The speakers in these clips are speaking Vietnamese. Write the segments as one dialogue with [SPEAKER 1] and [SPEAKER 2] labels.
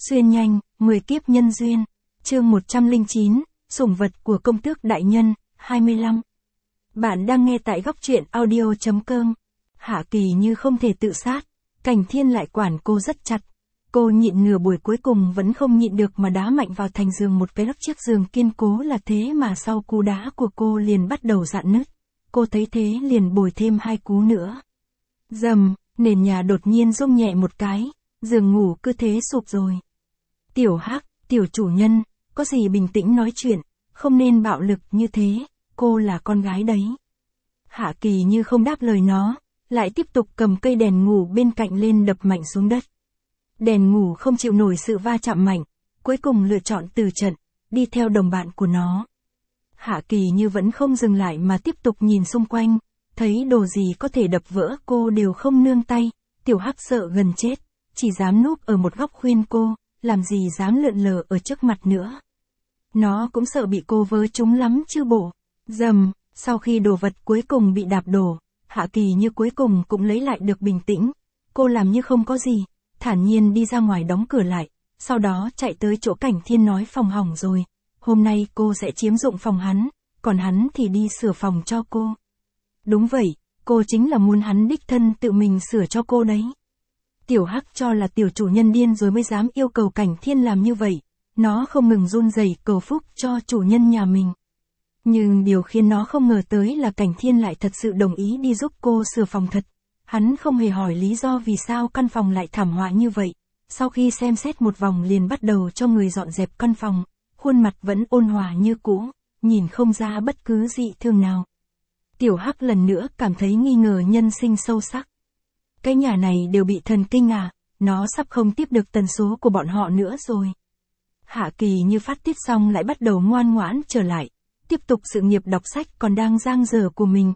[SPEAKER 1] Xuyên nhanh, 10 kiếp nhân duyên. Chương 109, sủng vật của công tước đại nhân, 25. Bạn đang nghe tại góc truyện audio.com. Hạ Kỳ Như không thể tự sát, Cảnh Thiên lại quản cô rất chặt. Cô nhịn nửa buổi cuối cùng vẫn không nhịn được mà đá mạnh vào thành giường một cái, chiếc giường kiên cố là thế mà sau cú đá của cô liền bắt đầu rạn nứt. Cô thấy thế liền bồi thêm 2 cú nữa. Dầm, nền nhà đột nhiên rung nhẹ một cái, giường ngủ cứ thế sụp rồi. Tiểu Hắc, tiểu chủ nhân, có gì bình tĩnh nói chuyện, không nên bạo lực như thế, cô là con gái đấy. Hạ Kỳ Như không đáp lời nó, lại tiếp tục cầm cây đèn ngủ bên cạnh lên đập mạnh xuống đất. Đèn ngủ không chịu nổi sự va chạm mạnh, cuối cùng lựa chọn từ trận, đi theo đồng bạn của nó. Hạ Kỳ Như vẫn không dừng lại mà tiếp tục nhìn xung quanh, thấy đồ gì có thể đập vỡ cô đều không nương tay. Tiểu Hắc sợ gần chết, chỉ dám núp ở một góc khuyên cô, làm gì dám lượn lờ ở trước mặt nữa. Nó cũng sợ bị cô vớ trúng lắm chứ bộ. Dầm, sau khi đồ vật cuối cùng bị đạp đổ, Hạ Kỳ Như cuối cùng cũng lấy lại được bình tĩnh. Cô làm như không có gì, thản nhiên đi ra ngoài đóng cửa lại, sau đó chạy tới chỗ Cảnh Thiên nói phòng hỏng rồi. Hôm nay cô sẽ chiếm dụng phòng hắn, còn hắn thì đi sửa phòng cho cô. Đúng vậy, cô chính là muốn hắn đích thân tự mình sửa cho cô đấy. Tiểu Hắc cho là tiểu chủ nhân điên rồi mới dám yêu cầu Cảnh Thiên làm như vậy. Nó không ngừng run rẩy cầu phúc cho chủ nhân nhà mình. Nhưng điều khiến nó không ngờ tới là Cảnh Thiên lại thật sự đồng ý đi giúp cô sửa phòng thật. Hắn không hề hỏi lý do vì sao căn phòng lại thảm họa như vậy. Sau khi xem xét một vòng liền bắt đầu cho người dọn dẹp căn phòng. Khuôn mặt vẫn ôn hòa như cũ, nhìn không ra bất cứ dị thường nào. Tiểu Hắc lần nữa cảm thấy nghi ngờ nhân sinh sâu sắc. Cái nhà này đều bị thần kinh à, nó sắp không tiếp được tần số của bọn họ nữa rồi. Hạ Kỳ Như phát tiết xong lại bắt đầu ngoan ngoãn trở lại, tiếp tục sự nghiệp đọc sách còn đang dang dở của mình.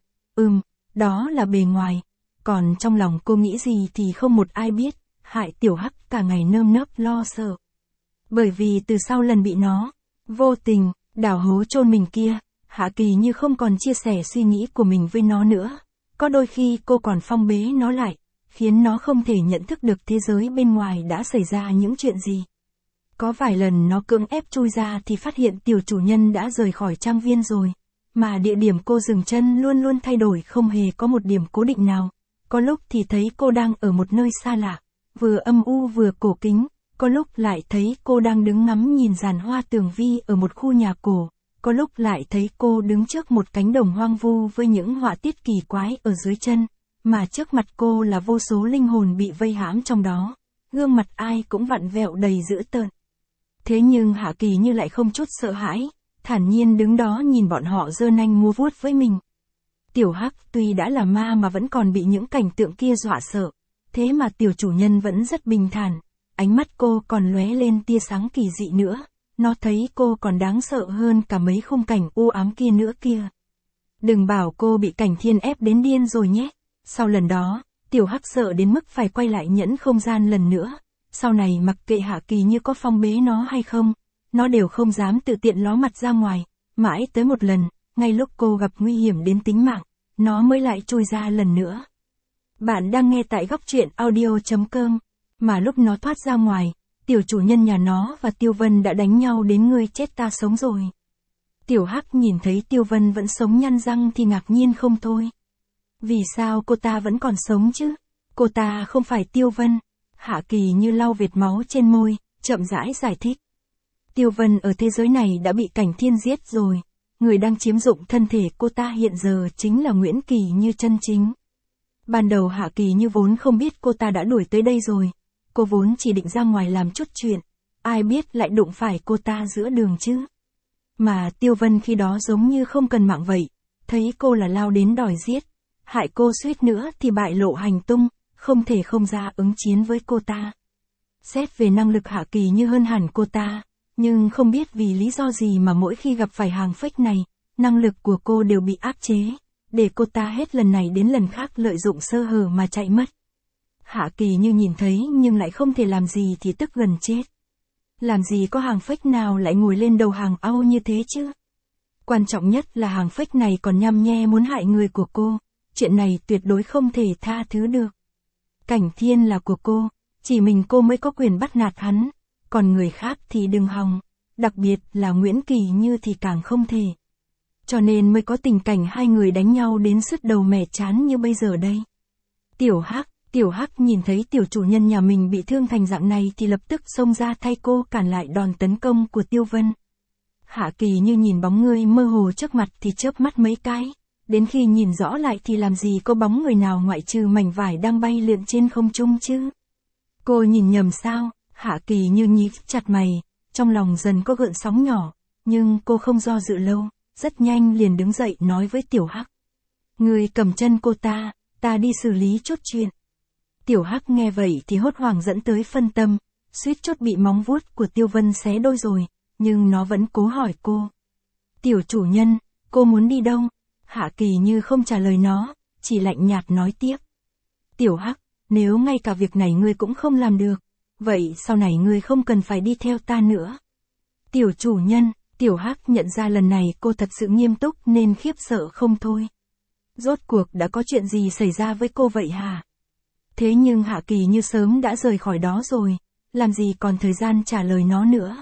[SPEAKER 1] Đó là bề ngoài, còn trong lòng cô nghĩ gì thì không một ai biết, hại Tiểu Hắc cả ngày nơm nớp lo sợ. Bởi vì từ sau lần bị nó vô tình đào hố chôn mình kia, Hạ Kỳ Như không còn chia sẻ suy nghĩ của mình với nó nữa. Có đôi khi cô còn phong bế nó lại, khiến nó không thể nhận thức được thế giới bên ngoài đã xảy ra những chuyện gì. Có vài lần nó cưỡng ép chui ra thì phát hiện tiểu chủ nhân đã rời khỏi trang viên rồi. Mà địa điểm cô dừng chân luôn luôn thay đổi, không hề có một điểm cố định nào. Có lúc thì thấy cô đang ở một nơi xa lạ, vừa âm u vừa cổ kính. Có lúc lại thấy cô đang đứng ngắm nhìn giàn hoa tường vi ở một khu nhà cổ. Có lúc lại thấy cô đứng trước một cánh đồng hoang vu với những họa tiết kỳ quái ở dưới chân. Mà trước mặt cô là vô số linh hồn bị vây hãm trong đó. Gương mặt ai cũng vặn vẹo đầy dữ tợn. Thế nhưng Hạ Kỳ Như lại không chút sợ hãi, thản nhiên đứng đó nhìn bọn họ giơ nanh múa vuốt với mình. Tiểu Hắc tuy đã là ma mà vẫn còn bị những cảnh tượng kia dọa sợ. Thế mà tiểu chủ nhân vẫn rất bình thản. Ánh mắt cô còn lóe lên tia sáng kỳ dị nữa. Nó thấy cô còn đáng sợ hơn cả mấy khung cảnh u ám kia nữa kia. Đừng bảo cô bị Cảnh Thiên ép đến điên rồi nhé. Sau lần đó, Tiểu Hắc sợ đến mức phải quay lại nhẫn không gian lần nữa. Sau này mặc kệ Hạ Kỳ Như có phong bế nó hay không, nó đều không dám tự tiện ló mặt ra ngoài. Mãi tới một lần, ngay lúc cô gặp nguy hiểm đến tính mạng, nó mới lại chui ra lần nữa. Bạn đang nghe tại góc truyện audio.com. Mà lúc nó thoát ra ngoài, tiểu chủ nhân nhà nó và Tiêu Vân đã đánh nhau đến ngươi chết ta sống rồi. Tiểu Hắc nhìn thấy Tiêu Vân vẫn sống nhăn răng thì ngạc nhiên không thôi. Vì sao cô ta vẫn còn sống chứ? Cô ta không phải Tiêu Vân. Hạ Kỳ Như lau vệt máu trên môi, chậm rãi giải thích. Tiêu Vân ở thế giới này đã bị Cảnh Thiên giết rồi. Người đang chiếm dụng thân thể cô ta hiện giờ chính là Nguyễn Kỳ Như chân chính. Ban đầu Hạ Kỳ Như vốn không biết cô ta đã đuổi tới đây rồi. Cô vốn chỉ định ra ngoài làm chút chuyện. Ai biết lại đụng phải cô ta giữa đường chứ. Mà Tiêu Vân khi đó giống như không cần mạng vậy. Thấy cô là lao đến đòi giết. Hại cô suýt nữa thì bại lộ hành tung. Không thể không ra ứng chiến với cô ta. Xét về năng lực Hạ Kỳ Như hơn hẳn cô ta. Nhưng không biết vì lý do gì mà mỗi khi gặp phải hàng fake này, năng lực của cô đều bị áp chế. Để cô ta hết lần này đến lần khác lợi dụng sơ hở mà chạy mất. Hạ Kỳ Như nhìn thấy nhưng lại không thể làm gì thì tức gần chết. Làm gì có hàng fake nào lại ngồi lên đầu hàng ao như thế chứ? Quan trọng nhất là hàng fake này còn nhăm nhe muốn hại người của cô. Chuyện này tuyệt đối không thể tha thứ được. Cảnh Thiên là của cô, chỉ mình cô mới có quyền bắt nạt hắn. còn người khác thì đừng hòng, đặc biệt là Nguyễn Kỳ Như thì càng không thể. Cho nên mới có tình cảnh hai người đánh nhau đến sứt đầu mẻ trán như bây giờ đây. Tiểu Hắc nhìn thấy tiểu chủ nhân nhà mình bị thương thành dạng này thì lập tức xông ra thay cô cản lại đòn tấn công của Tiêu Vân. Hạ Kỳ Như nhìn bóng người mơ hồ trước mặt thì chớp mắt mấy cái, đến khi nhìn rõ lại thì làm gì có bóng người nào ngoại trừ mảnh vải đang bay lượn trên không trung chứ. Cô nhìn nhầm sao? Hạ Kỳ Như nhíu chặt mày, trong lòng dần có gợn sóng nhỏ, nhưng cô không do dự lâu, rất nhanh liền đứng dậy nói với Tiểu Hắc. Người cầm chân cô ta đi xử lý chốt chuyện. Tiểu Hắc nghe vậy thì hốt hoảng dẫn tới phân tâm, suýt chốt bị móng vuốt của Tiêu Vân xé đôi rồi, nhưng nó vẫn cố hỏi cô. Tiểu chủ nhân, cô muốn đi đâu? Hạ Kỳ Như không trả lời nó, chỉ lạnh nhạt nói tiếp. Tiểu Hắc, nếu ngay cả việc này ngươi cũng không làm được, vậy sau này ngươi không cần phải đi theo ta nữa. Tiểu chủ nhân, Tiểu Hắc nhận ra lần này cô thật sự nghiêm túc nên khiếp sợ không thôi. Rốt cuộc đã có chuyện gì xảy ra với cô vậy hả? Thế nhưng Hạ Kỳ Như sớm đã rời khỏi đó rồi, làm gì còn thời gian trả lời nó nữa.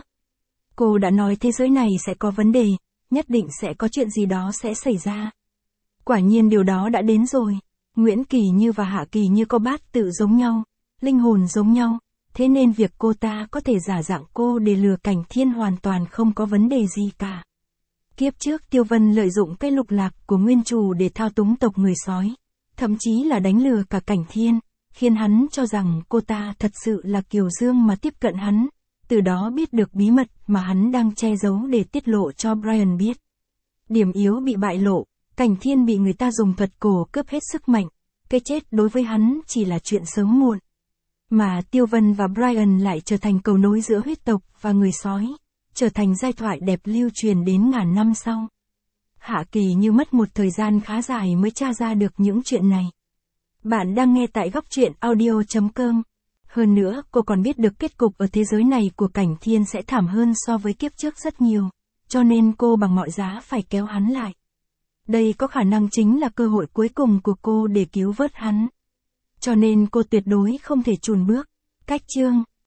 [SPEAKER 1] Cô đã nói thế giới này sẽ có vấn đề, nhất định sẽ có chuyện gì đó sẽ xảy ra. Quả nhiên điều đó đã đến rồi. Nguyễn Kỳ Như và Hạ Kỳ Như có bát tự giống nhau, linh hồn giống nhau, thế nên việc cô ta có thể giả dạng cô để lừa Cảnh Thiên hoàn toàn không có vấn đề gì cả. Kiếp trước Tiêu Vân lợi dụng cái lục lạc của nguyên chủ để thao túng tộc người sói, thậm chí là đánh lừa cả Cảnh Thiên, khiến hắn cho rằng cô ta thật sự là Kiều Dương mà tiếp cận hắn, từ đó biết được bí mật mà hắn đang che giấu để tiết lộ cho Brian biết. Điểm yếu bị bại lộ, Cảnh Thiên bị người ta dùng thuật cổ cướp hết sức mạnh, cái chết đối với hắn chỉ là chuyện sớm muộn. Mà Tiêu Vân và Brian lại trở thành cầu nối giữa huyết tộc và người sói, trở thành giai thoại đẹp lưu truyền đến ngàn năm sau. Hạ Kỳ Như mất một thời gian khá dài mới tra ra được những chuyện này. Bạn đang nghe tại góc truyện audio.com. Hơn nữa, cô còn biết được kết cục ở thế giới này của Cảnh Thiên sẽ thảm hơn so với kiếp trước rất nhiều, cho nên cô bằng mọi giá phải kéo hắn lại. Đây có khả năng chính là cơ hội cuối cùng của cô để cứu vớt hắn. Cho nên cô tuyệt đối không thể chùn bước. Cách chương